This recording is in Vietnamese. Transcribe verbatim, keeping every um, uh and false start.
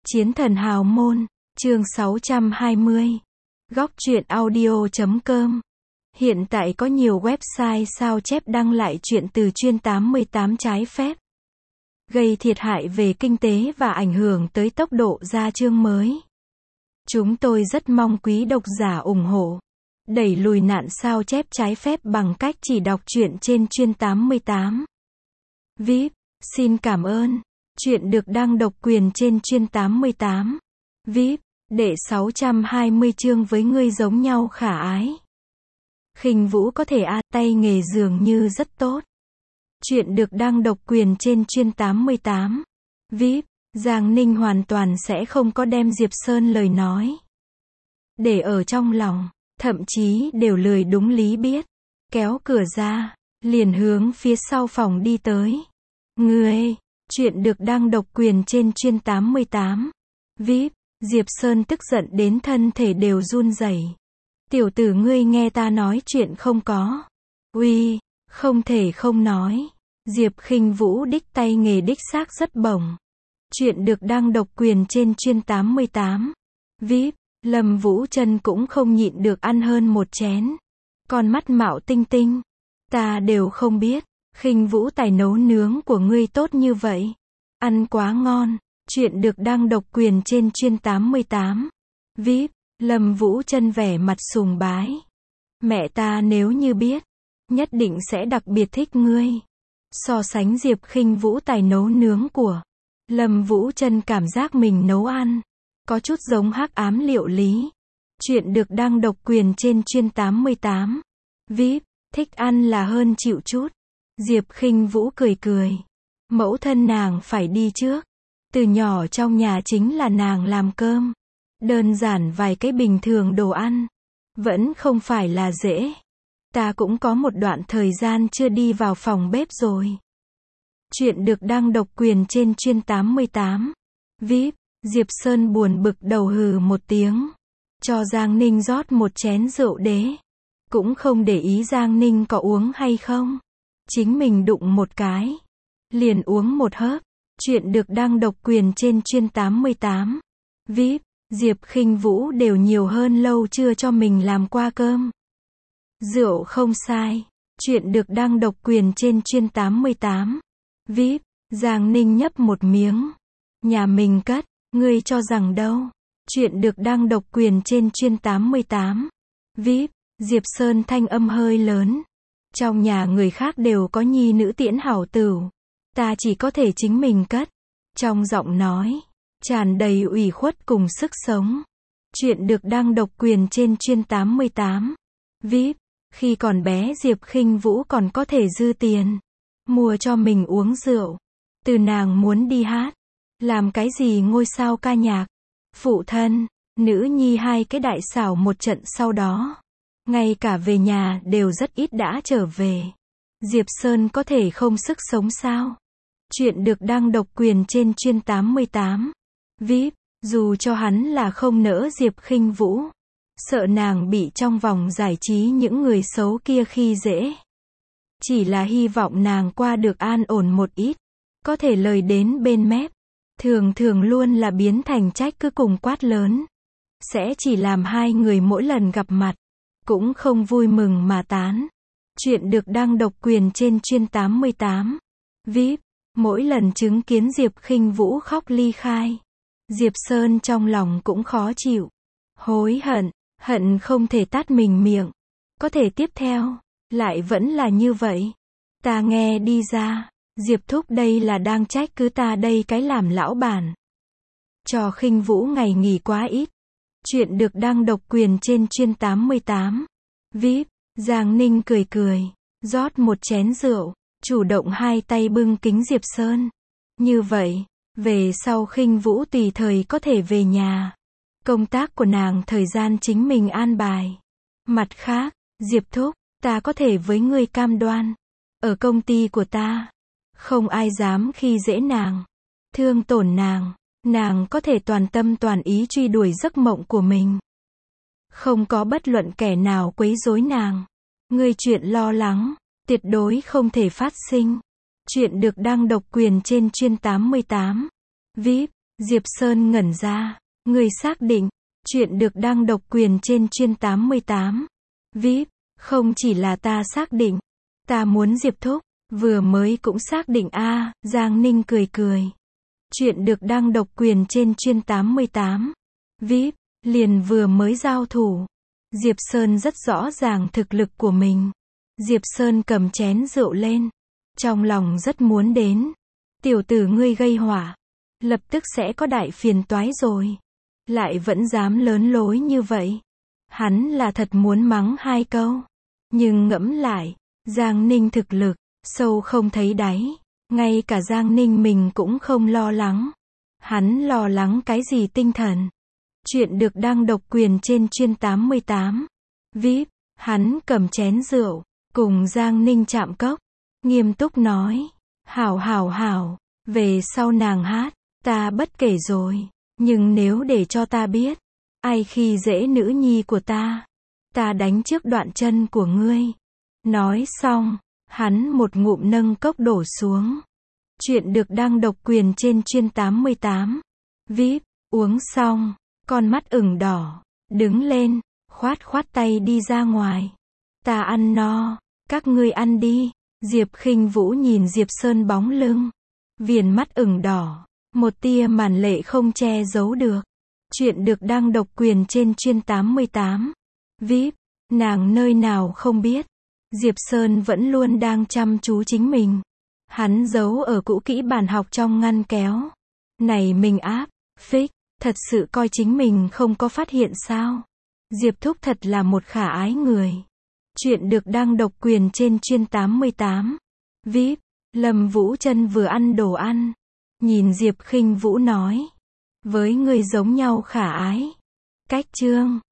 Chiến thần hào môn, chương sáu trăm hai mươi. Góc truyện audio chấm com. Hiện tại có nhiều website sao chép đăng lại truyện từ chuyên tám mươi tám trái phép, gây thiệt hại về kinh tế và ảnh hưởng tới tốc độ ra chương mới. Chúng tôi rất mong quý độc giả ủng hộ, đẩy lùi nạn sao chép trái phép bằng cách chỉ đọc truyện trên chuyên tám mươi tám. vê i pê, xin cảm ơn. Truyện được đăng độc quyền trên chuyên tám mươi tám. vê i pê, đệ sáu trăm hai mươi chương với ngươi giống nhau khả ái. Khinh Vũ có thể a tay nghề dường như rất tốt. Truyện được đăng độc quyền trên chuyên tám mươi tám. vê i pê, Giang Ninh hoàn toàn sẽ không có đem Diệp Sơn lời nói để ở trong lòng, thậm chí đều lười đúng lý biết. Kéo cửa ra, liền hướng phía sau phòng đi tới. Ngươi, truyện được đăng độc quyền trên chuyên tám mươi tám. vê i pê, Diệp Sơn tức giận đến thân thể đều run rẩy. Tiểu tử ngươi nghe ta nói chuyện không có? Uy, không thể không nói. Diệp Khinh Vũ đích tay nghề đích xác rất bổng. Truyện được đăng độc quyền trên chuyên tám mươi tám. vê i pê, Lâm Vũ Trân cũng không nhịn được ăn hơn một chén. Con mắt mạo tinh tinh. Ta đều không biết, Khinh Vũ tài nấu nướng của ngươi tốt như vậy. Ăn quá ngon. Truyện được đăng độc quyền trên chuyên tám mươi tám. vê i pê, Lâm Vũ Trân vẻ mặt sùng bái. Mẹ ta nếu như biết, nhất định sẽ đặc biệt thích ngươi. So sánh Diệp Khinh Vũ tài nấu nướng của Lâm Vũ Trân, cảm giác mình nấu ăn có chút giống hắc ám liệu lý. Truyện được đăng độc quyền trên chuyên tám mươi tám. vê i pê, thích ăn là hơn chịu chút. Diệp Khinh Vũ cười cười. Mẫu thân nàng phải đi trước. Từ nhỏ trong nhà chính là nàng làm cơm. Đơn giản vài cái bình thường đồ ăn, vẫn không phải là dễ. Ta cũng có một đoạn thời gian chưa đi vào phòng bếp rồi. Truyện được đăng độc quyền trên chuyên tám mươi tám. vê i pê, Diệp Sơn buồn bực đầu hừ một tiếng. Cho Giang Ninh rót một chén rượu đế. Cũng không để ý Giang Ninh có uống hay không. Chính mình đụng một cái, liền uống một hớp. Truyện được đăng độc quyền trên chuyên tám mươi tám. vê i pê, Diệp Khinh Vũ đều nhiều hơn lâu chưa cho mình làm qua cơm. Rượu không sai. Truyện được đăng độc quyền trên chuyên tám mươi tám. vê i pê, Giang Ninh nhấp một miếng. Nhà mình cất, ngươi cho rằng đâu. Truyện được đăng độc quyền trên chuyên tám mươi tám. vê i pê, Diệp Sơn thanh âm hơi lớn. Trong nhà người khác đều có nhi nữ tiễn hảo tửu. Ta chỉ có thể chính mình cất. Trong giọng nói tràn đầy ủy khuất cùng sức sống. Truyện được đăng độc quyền trên chuyên tám mươi tám. vê i pê, khi còn bé Diệp Khinh Vũ còn có thể dư tiền mua cho mình uống rượu. Từ nàng muốn đi hát, làm cái gì ngôi sao ca nhạc, phụ thân, nữ nhi hai cái đại xảo một trận sau đó, ngay cả về nhà đều rất ít đã trở về. Diệp Sơn có thể không sức sống sao? Truyện được đăng độc quyền trên chuyên tám mươi tám. vê i pê, dù cho hắn là không nỡ Diệp Khinh Vũ, sợ nàng bị trong vòng giải trí những người xấu kia khi dễ. Chỉ là hy vọng nàng qua được an ổn một ít, có thể lời đến bên mép, thường thường luôn là biến thành trách cứ cùng quát lớn. Sẽ chỉ làm hai người mỗi lần gặp mặt, cũng không vui mừng mà tán. Truyện được đăng độc quyền trên chuyên tám mươi tám. vê i pê, mỗi lần chứng kiến Diệp Khinh Vũ khóc ly khai, Diệp Sơn trong lòng cũng khó chịu. Hối hận, hận không thể tát mình miệng. Có thể tiếp theo, lại vẫn là như vậy. Ta nghe đi ra, Diệp thúc đây là đang trách cứ ta đây cái làm lão bản. Cho Khinh Vũ ngày nghỉ quá ít. Truyện được đăng độc quyền trên chuyên tám mươi tám. vê i pê, Giang Ninh cười cười, rót một chén rượu, chủ động hai tay bưng kính Diệp Sơn. Như vậy, về sau Khinh Vũ tùy thời có thể về nhà. Công tác của nàng thời gian chính mình an bài. Mặt khác, Diệp thúc, ta có thể với ngươi cam đoan, ở công ty của ta, không ai dám khi dễ nàng, thương tổn nàng. Nàng có thể toàn tâm toàn ý truy đuổi giấc mộng của mình. Không có bất luận kẻ nào quấy rối nàng. Ngươi chuyện lo lắng, tuyệt đối không thể phát sinh. Truyện được đăng độc quyền trên chuyên tám mươi tám. vê i pê, Diệp Sơn ngẩn ra. Người xác định. Chuyện được đăng độc quyền trên chuyên tám mươi tám. vê i pê. Không chỉ là ta xác định. Ta muốn Diệp thúc. Vừa mới cũng xác định a à, Giang Ninh cười cười. Chuyện được đăng độc quyền trên chuyên tám mươi tám. vê i pê. Liền vừa mới giao thủ. Diệp Sơn rất rõ ràng thực lực của mình. Diệp Sơn cầm chén rượu lên. Trong lòng rất muốn đến. Tiểu tử ngươi gây họa. Lập tức sẽ có đại phiền toái rồi. Lại vẫn dám lớn lối như vậy. Hắn là thật muốn mắng hai câu. Nhưng ngẫm lại. Giang Ninh thực lực. Sâu không thấy đáy. Ngay cả Giang Ninh mình cũng không lo lắng. Hắn lo lắng cái gì tinh thần. Chuyện được đăng độc quyền trên chuyên tám mươi tám. vê i pê. Hắn cầm chén rượu. Cùng Giang Ninh chạm cốc. Nghiêm túc nói. Hảo hảo hảo. Về sau nàng hát. Ta bất kể rồi. Nhưng nếu để cho ta biết. Ai khi dễ nữ nhi của ta. Ta đánh trước đoạn chân của ngươi. Nói xong. Hắn một ngụm nâng cốc đổ xuống. Chuyện được đăng độc quyền trên chuyên tám mươi tám. vê i pê. Uống xong. Con mắt ửng đỏ. Đứng lên. Khoát khoát tay đi ra ngoài. Ta ăn no. Các ngươi ăn đi. Diệp Khinh Vũ nhìn Diệp Sơn bóng lưng. Viền mắt ửng đỏ. Một tia màn lệ không che giấu được. Chuyện được đăng độc quyền trên chuyên tám mươi tám. vê i pê. Nàng nơi nào không biết. Diệp Sơn vẫn luôn đang chăm chú chính mình. Hắn giấu ở cũ kỹ bàn học trong ngăn kéo. Này mình áp. Phích. Thật sự coi chính mình không có phát hiện sao. Diệp thúc thật là một khả ái người. Chuyện được đăng độc quyền trên chuyên tám mươi tám. vê i pê. Lâm Vũ Trân vừa ăn đồ ăn. Nhìn Diệp Khinh Vũ nói. Với người giống nhau khả ái. Cách chương.